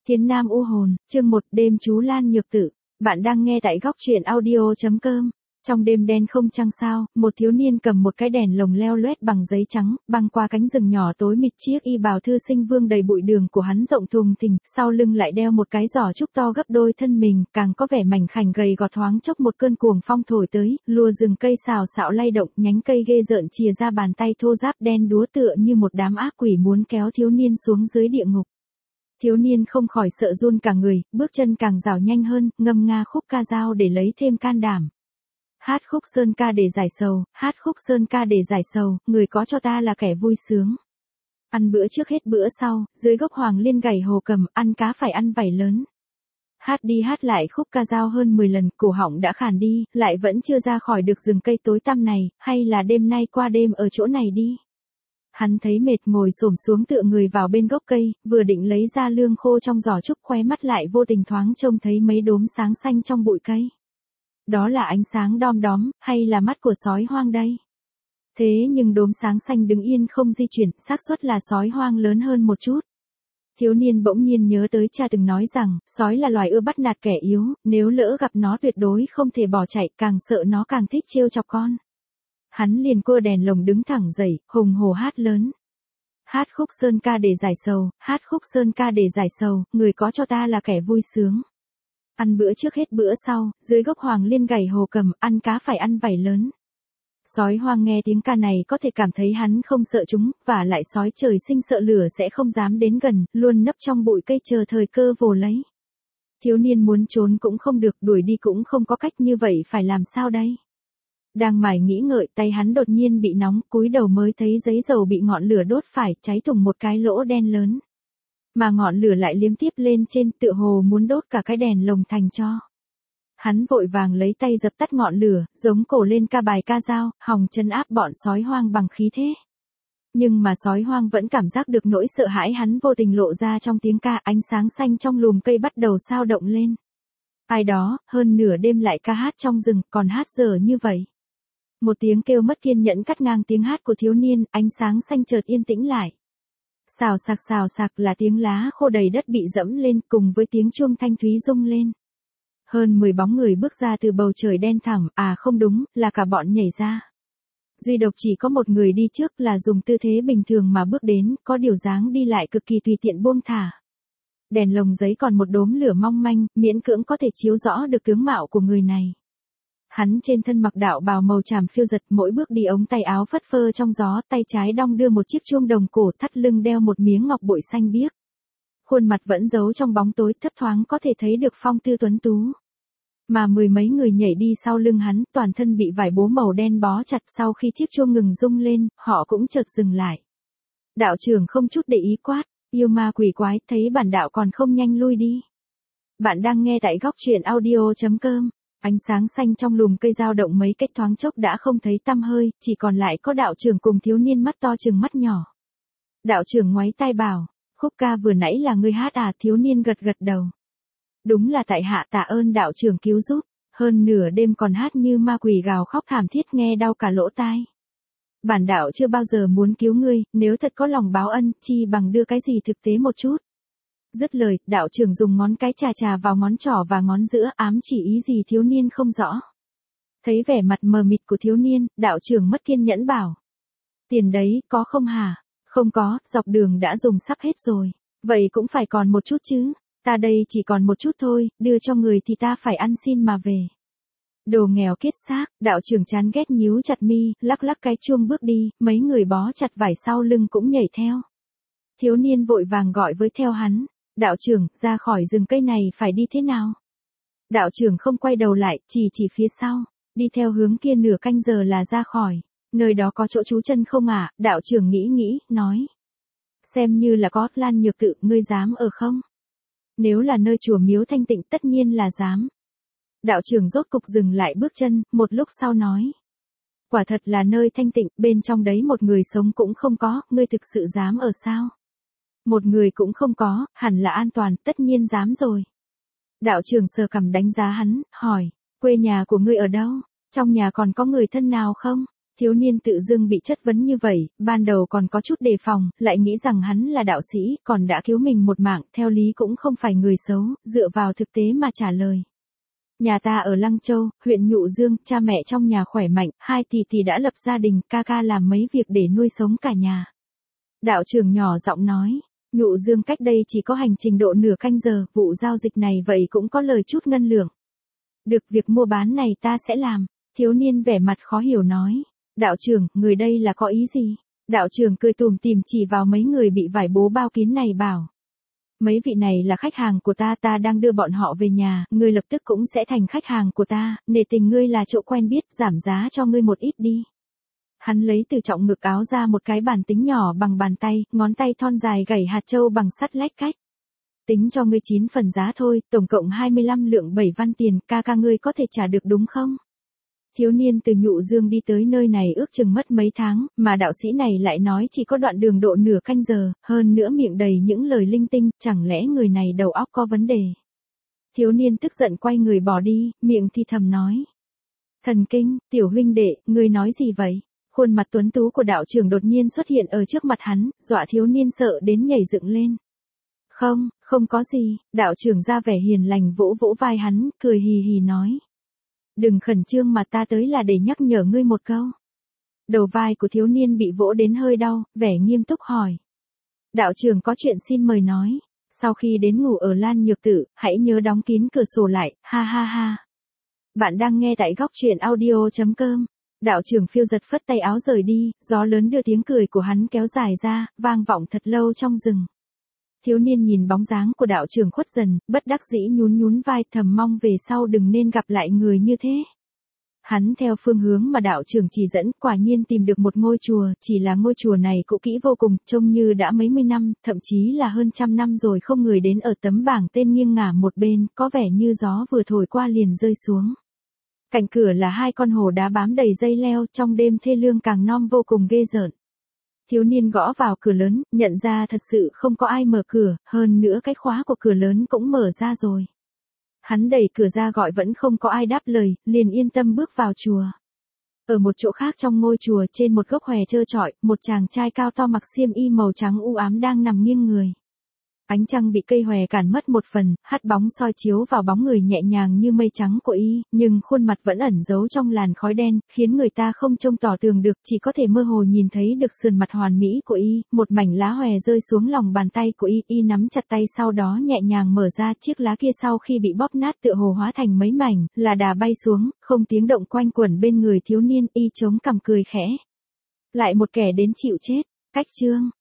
Thiên Nam U Hồn, chương 1, đêm chú Lan Nhược Tử. Bạn đang nghe tại góc truyện audio.com. Trong đêm đen không trăng sao, một thiếu niên cầm một cái đèn lồng leo loét bằng giấy trắng, băng qua cánh rừng nhỏ tối mịt. Chiếc y bào thư sinh vương đầy bụi đường của hắn rộng thùng thình, sau lưng lại đeo một cái giỏ trúc to gấp đôi thân mình, càng có vẻ mảnh khảnh gầy gò. Thoáng chốc một cơn cuồng phong thổi tới, lùa rừng cây xào xạo lay động, nhánh cây ghê rợn chìa ra bàn tay thô ráp đen đúa tựa như một đám ác quỷ muốn kéo thiếu niên xuống dưới địa ngục. Thiếu niên không khỏi sợ run cả người, bước chân càng rảo nhanh hơn, ngâm nga khúc ca dao để lấy thêm can đảm. Hát khúc sơn ca để giải sầu, hát khúc sơn ca để giải sầu, người có cho ta là kẻ vui sướng. Ăn bữa trước hết bữa sau, dưới gốc hoàng liên gảy hồ cầm, ăn cá phải ăn vảy lớn. Hát đi hát lại khúc ca dao hơn 10 lần, cổ họng đã khàn đi, lại vẫn chưa ra khỏi được rừng cây tối tăm này, hay là đêm nay qua đêm ở chỗ này đi. Hắn thấy mệt ngồi xổm xuống tựa người vào bên gốc cây, vừa định lấy ra lương khô trong giỏ trúc, khóe mắt lại vô tình thoáng trông thấy mấy đốm sáng xanh trong bụi cây. Đó là ánh sáng đom đóm, hay là mắt của sói hoang đây? Thế nhưng đốm sáng xanh đứng yên không di chuyển, xác suất là sói hoang lớn hơn một chút. Thiếu niên bỗng nhiên nhớ tới cha từng nói rằng, sói là loài ưa bắt nạt kẻ yếu, nếu lỡ gặp nó tuyệt đối không thể bỏ chạy, càng sợ nó càng thích trêu chọc con. Hắn liền cua đèn lồng đứng thẳng dậy, hùng hổ hát lớn. Hát khúc sơn ca để giải sầu, hát khúc sơn ca để giải sầu, người có cho ta là kẻ vui sướng. Ăn bữa trước hết bữa sau, dưới gốc hoàng liên gảy hồ cầm, ăn cá phải ăn vảy lớn. Sói hoang nghe tiếng ca này có thể cảm thấy hắn không sợ chúng, và lại sói trời sinh sợ lửa sẽ không dám đến gần, luôn nấp trong bụi cây chờ thời cơ vồ lấy. Thiếu niên muốn trốn cũng không được, đuổi đi cũng không có cách, như vậy phải làm sao đây? Đang mải nghĩ ngợi, tay hắn đột nhiên bị nóng, cúi đầu mới thấy giấy dầu bị ngọn lửa đốt phải, cháy thủng một cái lỗ đen lớn. Mà ngọn lửa lại liếm tiếp lên trên, tựa hồ muốn đốt cả cái đèn lồng thành tro. Hắn vội vàng lấy tay dập tắt ngọn lửa, giống cổ lên ca bài ca dao, hòng trấn áp bọn sói hoang bằng khí thế. Nhưng mà sói hoang vẫn cảm giác được nỗi sợ hãi hắn vô tình lộ ra trong tiếng ca, ánh sáng xanh trong lùm cây bắt đầu sao động lên. Ai đó, hơn nửa đêm lại ca hát trong rừng, còn hát dở như vậy. Một tiếng kêu mất kiên nhẫn cắt ngang tiếng hát của thiếu niên, ánh sáng xanh chợt yên tĩnh lại. Xào sạc là tiếng lá khô đầy đất bị dẫm lên, cùng với tiếng chuông thanh thúy rung lên. Hơn 10 bóng người bước ra từ bầu trời đen thẳm, à không đúng, là cả bọn nhảy ra. Duy độc chỉ có một người đi trước, là dùng tư thế bình thường mà bước đến, có điều dáng đi lại cực kỳ tùy tiện buông thả. Đèn lồng giấy còn một đốm lửa mong manh, miễn cưỡng có thể chiếu rõ được tướng mạo của người này. Hắn trên thân mặc đạo bào màu tràm phiêu giật, mỗi bước đi ống tay áo phất phơ trong gió, tay trái đong đưa một chiếc chuông đồng cổ, thắt lưng đeo một miếng ngọc bội xanh biếc. Khuôn mặt vẫn giấu trong bóng tối, thấp thoáng có thể thấy được phong tư tuấn tú. Mà 10 mấy người nhảy đi sau lưng hắn, toàn thân bị vải bố màu đen bó chặt, sau khi chiếc chuông ngừng rung lên, họ cũng chợt dừng lại. Đạo trưởng không chút để ý quát, yêu ma quỷ quái, thấy bản đạo còn không nhanh lui đi. Bạn đang nghe tại góc truyện audio.com. Ánh sáng xanh trong lùm cây dao động mấy cách, thoáng chốc đã không thấy tăm hơi, chỉ còn lại có đạo trưởng cùng thiếu niên mắt to chừng mắt nhỏ. Đạo trưởng ngoáy tai bảo, khúc ca vừa nãy là ngươi hát à? Thiếu niên gật gật đầu. Đúng là tại hạ, tạ ơn đạo trưởng cứu giúp, hơn nửa đêm còn hát như ma quỷ gào khóc thảm thiết nghe đau cả lỗ tai. Bản đạo chưa bao giờ muốn cứu ngươi, nếu thật có lòng báo ân, chi bằng đưa cái gì thực tế một chút. Dứt lời, đạo trưởng dùng ngón cái chà vào ngón trỏ và ngón giữa, ám chỉ ý gì thiếu niên không rõ. Thấy vẻ mặt mờ mịt của thiếu niên, đạo trưởng mất kiên nhẫn bảo. Tiền đấy, có không hả? Không có, dọc đường đã dùng sắp hết rồi. Vậy cũng phải còn một chút chứ. Ta đây chỉ còn một chút thôi, đưa cho người thì ta phải ăn xin mà về. Đồ nghèo kiết xác, đạo trưởng chán ghét nhíu chặt mi, lắc cái chuông bước đi, mấy người bó chặt vải sau lưng cũng nhảy theo. Thiếu niên vội vàng gọi với theo hắn. Đạo trưởng, ra khỏi rừng cây này phải đi thế nào? Đạo trưởng không quay đầu lại, chỉ phía sau. Đi theo hướng kia nửa canh giờ là ra khỏi. Nơi đó có chỗ trú chân không ạ? Đạo trưởng nghĩ, nói. Xem như là có, Lan Nhược Tử, ngươi dám ở không? Nếu là nơi chùa miếu thanh tịnh tất nhiên là dám. Đạo trưởng rốt cục dừng lại bước chân, một lúc sau nói. Quả thật là nơi thanh tịnh, bên trong đấy một người sống cũng không có, ngươi thực sự dám ở sao? Một người cũng không có, hẳn là an toàn, tất nhiên dám rồi. Đạo trưởng sờ cằm đánh giá hắn, hỏi, quê nhà của ngươi ở đâu? Trong nhà còn có người thân nào không? Thiếu niên tự dưng bị chất vấn như vậy, ban đầu còn có chút đề phòng, lại nghĩ rằng hắn là đạo sĩ, còn đã cứu mình một mạng, theo lý cũng không phải người xấu, dựa vào thực tế mà trả lời. Nhà ta ở Lăng Châu, huyện Nhụ Dương, cha mẹ trong nhà khỏe mạnh, 2 tỷ đã lập gia đình, ca ca làm mấy việc để nuôi sống cả nhà. Đạo trưởng nhỏ giọng nói, Nhụ Dương cách đây chỉ có hành trình độ nửa canh giờ, vụ giao dịch này vậy cũng có lời chút ngân lượng. Được, việc mua bán này ta sẽ làm. Thiếu niên vẻ mặt khó hiểu nói. Đạo trưởng, người đây là có ý gì? Đạo trưởng cười tủm tỉm chỉ vào mấy người bị vải bố bao kín này bảo. Mấy vị này là khách hàng của ta đang đưa bọn họ về nhà, ngươi lập tức cũng sẽ thành khách hàng của ta, nể tình ngươi là chỗ quen biết, giảm giá cho ngươi một ít đi. Hắn lấy từ trọng ngực áo ra một cái bàn tính nhỏ bằng bàn tay, ngón tay thon dài gảy hạt châu bằng sắt lách cách. Tính cho ngươi 9 phần giá thôi, tổng cộng 25 lượng 7 văn tiền, ca ca ngươi có thể trả được đúng không? Thiếu niên từ Nhụ Dương đi tới nơi này ước chừng mất mấy tháng, mà đạo sĩ này lại nói chỉ có đoạn đường độ nửa canh giờ, hơn nữa miệng đầy những lời linh tinh, chẳng lẽ người này đầu óc có vấn đề. Thiếu niên tức giận quay người bỏ đi, miệng thì thầm nói. Thần kinh, tiểu huynh đệ, ngươi nói gì vậy? Khuôn mặt tuấn tú của đạo trưởng đột nhiên xuất hiện ở trước mặt hắn, dọa thiếu niên sợ đến nhảy dựng lên. Không có gì, đạo trưởng ra vẻ hiền lành vỗ vỗ vai hắn, cười hì hì nói. Đừng khẩn trương mà ta tới là để nhắc nhở ngươi một câu. Đầu vai của thiếu niên bị vỗ đến hơi đau, vẻ nghiêm túc hỏi. Đạo trưởng có chuyện xin mời nói. Sau khi đến ngủ ở Lan Nhược Tự, hãy nhớ đóng kín cửa sổ lại, ha ha ha. Bạn đang nghe tại góc truyện audio.com. Đạo trưởng phiêu giật phất tay áo rời đi, gió lớn đưa tiếng cười của hắn kéo dài ra, vang vọng thật lâu trong rừng. Thiếu niên nhìn bóng dáng của đạo trưởng khuất dần, bất đắc dĩ nhún vai thầm mong về sau đừng nên gặp lại người như thế. Hắn theo phương hướng mà đạo trưởng chỉ dẫn, quả nhiên tìm được một ngôi chùa, chỉ là ngôi chùa này cũ kỹ vô cùng, trông như đã mấy mươi năm, thậm chí là hơn trăm năm rồi không người đến, ở tấm bảng tên nghiêng ngả một bên, có vẻ như gió vừa thổi qua liền rơi xuống. Cạnh cửa là 2 con hổ đá bám đầy dây leo, trong đêm thê lương càng non vô cùng ghê rợn. Thiếu niên gõ vào cửa lớn, nhận ra thật sự không có ai mở cửa, hơn nữa cái khóa của cửa lớn cũng mở ra rồi. Hắn đẩy cửa ra gọi vẫn không có ai đáp lời, liền yên tâm bước vào chùa. Ở một chỗ khác trong ngôi chùa, trên một gốc hòe trơ trọi, một chàng trai cao to mặc xiêm y màu trắng u ám đang nằm nghiêng người. Ánh trăng bị cây hòe cản mất một phần, hắt bóng soi chiếu vào bóng người nhẹ nhàng như mây trắng của y, nhưng khuôn mặt vẫn ẩn giấu trong làn khói đen, khiến người ta không trông tỏ tường được, chỉ có thể mơ hồ nhìn thấy được sườn mặt hoàn mỹ của y, một mảnh lá hòe rơi xuống lòng bàn tay của y, y nắm chặt tay sau đó nhẹ nhàng mở ra, chiếc lá kia sau khi bị bóp nát tựa hồ hóa thành mấy mảnh, là đà bay xuống, không tiếng động quanh quẩn bên người thiếu niên, y chống cằm cười khẽ. Lại một kẻ đến chịu chết, cách chương.